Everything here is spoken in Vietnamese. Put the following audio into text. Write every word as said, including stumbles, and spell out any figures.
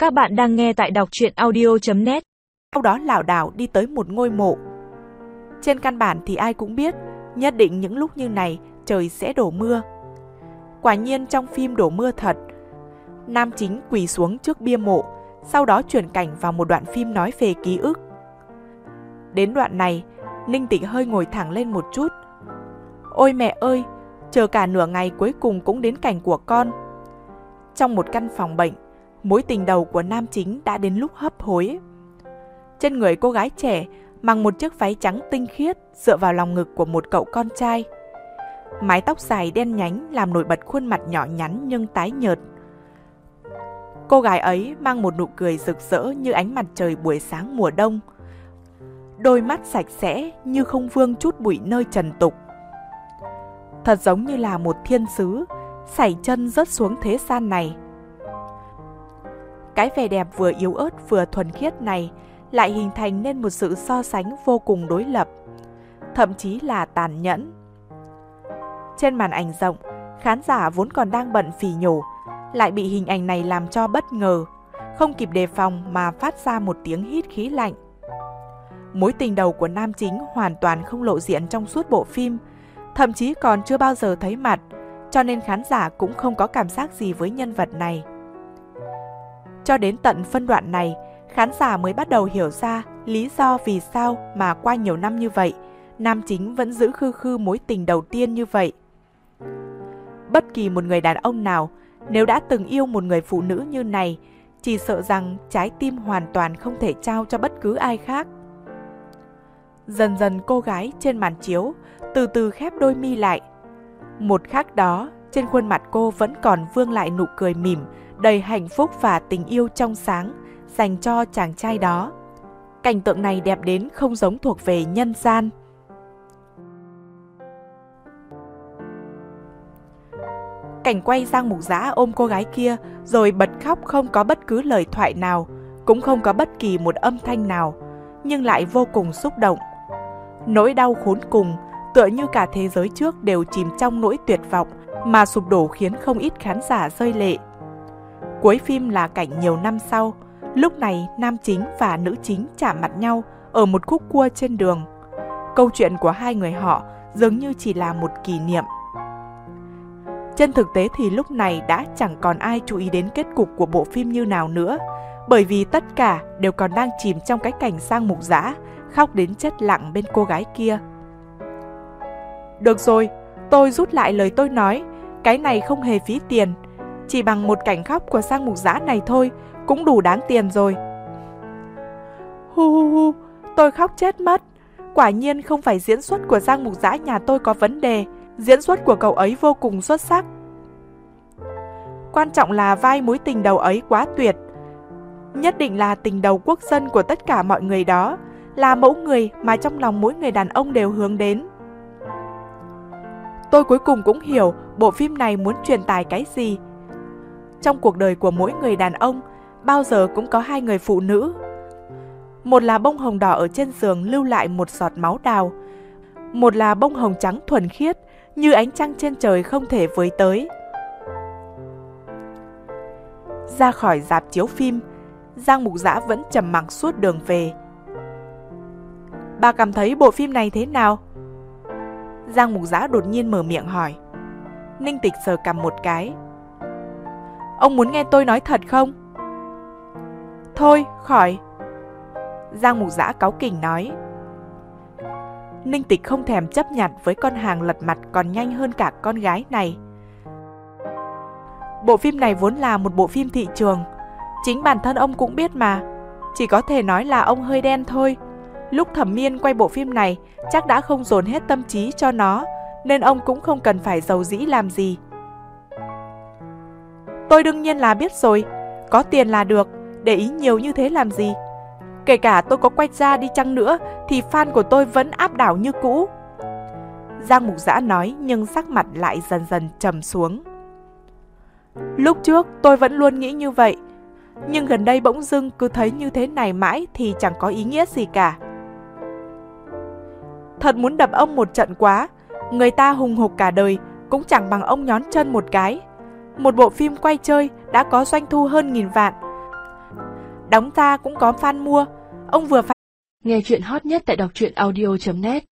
Các bạn đang nghe tại đọc truyện audio chấm net. Sau đó lảo đảo đi tới một ngôi mộ. Trên căn bản thì ai cũng biết, nhất định những lúc như này trời sẽ đổ mưa. Quả nhiên trong phim đổ mưa thật. Nam chính quỳ xuống trước bia mộ, sau đó chuyển cảnh vào một đoạn phim nói về ký ức. Đến đoạn này, Ninh Tịch hơi ngồi thẳng lên một chút. Ôi mẹ ơi, chờ cả nửa ngày cuối cùng cũng đến cảnh của con. Trong một căn phòng bệnh, mối tình đầu của nam chính đã đến lúc hấp hối. Trên người cô gái trẻ mặc một chiếc váy trắng tinh khiết dựa vào lòng ngực của một cậu con trai. Mái tóc dài đen nhánh làm nổi bật khuôn mặt nhỏ nhắn nhưng tái nhợt. Cô gái ấy mang một nụ cười rực rỡ như ánh mặt trời buổi sáng mùa đông. Đôi mắt sạch sẽ như không vương chút bụi nơi trần tục. Thật giống như là một thiên sứ sải chân rớt xuống thế gian này. Cái vẻ đẹp vừa yếu ớt vừa thuần khiết này lại hình thành nên một sự so sánh vô cùng đối lập, thậm chí là tàn nhẫn. Trên màn ảnh rộng, khán giả vốn còn đang bận phỉ nhổ, lại bị hình ảnh này làm cho bất ngờ, không kịp đề phòng mà phát ra một tiếng hít khí lạnh. Mối tình đầu của nam chính hoàn toàn không lộ diện trong suốt bộ phim, thậm chí còn chưa bao giờ thấy mặt, cho nên khán giả cũng không có cảm giác gì với nhân vật này. Cho đến tận phân đoạn này, khán giả mới bắt đầu hiểu ra lý do vì sao mà qua nhiều năm như vậy, nam chính vẫn giữ khư khư mối tình đầu tiên như vậy. Bất kỳ một người đàn ông nào, nếu đã từng yêu một người phụ nữ như này, chỉ sợ rằng trái tim hoàn toàn không thể trao cho bất cứ ai khác. Dần dần cô gái trên màn chiếu từ từ khép đôi mi lại. Một khắc đó, trên khuôn mặt cô vẫn còn vương lại nụ cười mỉm, đầy hạnh phúc và tình yêu trong sáng dành cho chàng trai đó. Cảnh tượng này đẹp đến không giống thuộc về nhân gian. Cảnh quay Giang Mục Dã ôm cô gái kia rồi bật khóc không có bất cứ lời thoại nào, cũng không có bất kỳ một âm thanh nào, nhưng lại vô cùng xúc động. Nỗi đau khốn cùng, tựa như cả thế giới trước đều chìm trong nỗi tuyệt vọng mà sụp đổ khiến không ít khán giả rơi lệ. Cuối phim là cảnh nhiều năm sau, lúc này nam chính và nữ chính chạm mặt nhau ở một khúc cua trên đường. Câu chuyện của hai người họ dường như chỉ là một kỷ niệm. Trên thực tế thì lúc này đã chẳng còn ai chú ý đến kết cục của bộ phim như nào nữa, bởi vì tất cả đều còn đang chìm trong cái cảnh Giang Mục Dã khóc đến chết lặng bên cô gái kia. Được rồi, tôi rút lại lời tôi nói, cái này không hề phí tiền, chỉ bằng một cảnh khóc của Giang Mục Dã này thôi cũng đủ đáng tiền rồi. Hu hu hu, tôi khóc chết mất. Quả nhiên không phải diễn xuất của Giang Mục Dã nhà tôi có vấn đề, diễn xuất của cậu ấy vô cùng xuất sắc. Quan trọng là vai mối tình đầu ấy quá tuyệt. Nhất định là tình đầu quốc dân của tất cả mọi người đó, là mẫu người mà trong lòng mỗi người đàn ông đều hướng đến. Tôi cuối cùng cũng hiểu bộ phim này muốn truyền tải cái gì. Trong cuộc đời của mỗi người đàn ông, bao giờ cũng có hai người phụ nữ. Một là bông hồng đỏ ở trên giường lưu lại một giọt máu đào. Một là bông hồng trắng thuần khiết, như ánh trăng trên trời không thể với tới. Ra khỏi rạp chiếu phim, Giang Mục Dã vẫn trầm mặc suốt đường về. Bà cảm thấy bộ phim này thế nào? Giang Mục Dã đột nhiên mở miệng hỏi. Ninh Tịch sờ cằm một cái. Ông muốn nghe tôi nói thật không? Thôi, khỏi. Giang Mục Dã cáu kỉnh nói. Ninh Tịch không thèm chấp nhận với con hàng lật mặt còn nhanh hơn cả con gái này. Bộ phim này vốn là một bộ phim thị trường. Chính bản thân ông cũng biết mà. Chỉ có thể nói là ông hơi đen thôi. Lúc Thẩm Miên quay bộ phim này chắc đã không dồn hết tâm trí cho nó, nên ông cũng không cần phải giàu dĩ làm gì. Tôi đương nhiên là biết rồi. Có tiền là được, để ý nhiều như thế làm gì. Kể cả tôi có quay ra đi chăng nữa thì fan của tôi vẫn áp đảo như cũ. Giang Mục Dã nói nhưng sắc mặt lại dần dần trầm xuống. Lúc trước tôi vẫn luôn nghĩ như vậy, nhưng gần đây bỗng dưng cứ thấy như thế này mãi thì chẳng có ý nghĩa gì cả. Thật muốn đập ông một trận quá. Người ta hùng hục cả đời cũng chẳng bằng ông nhón chân một cái. Một bộ phim quay chơi đã có doanh thu hơn nghìn vạn. đóng ra cũng có fan mua. Ông vừa phải... Nghe chuyện hot nhất tại đọc truyện audio chấm net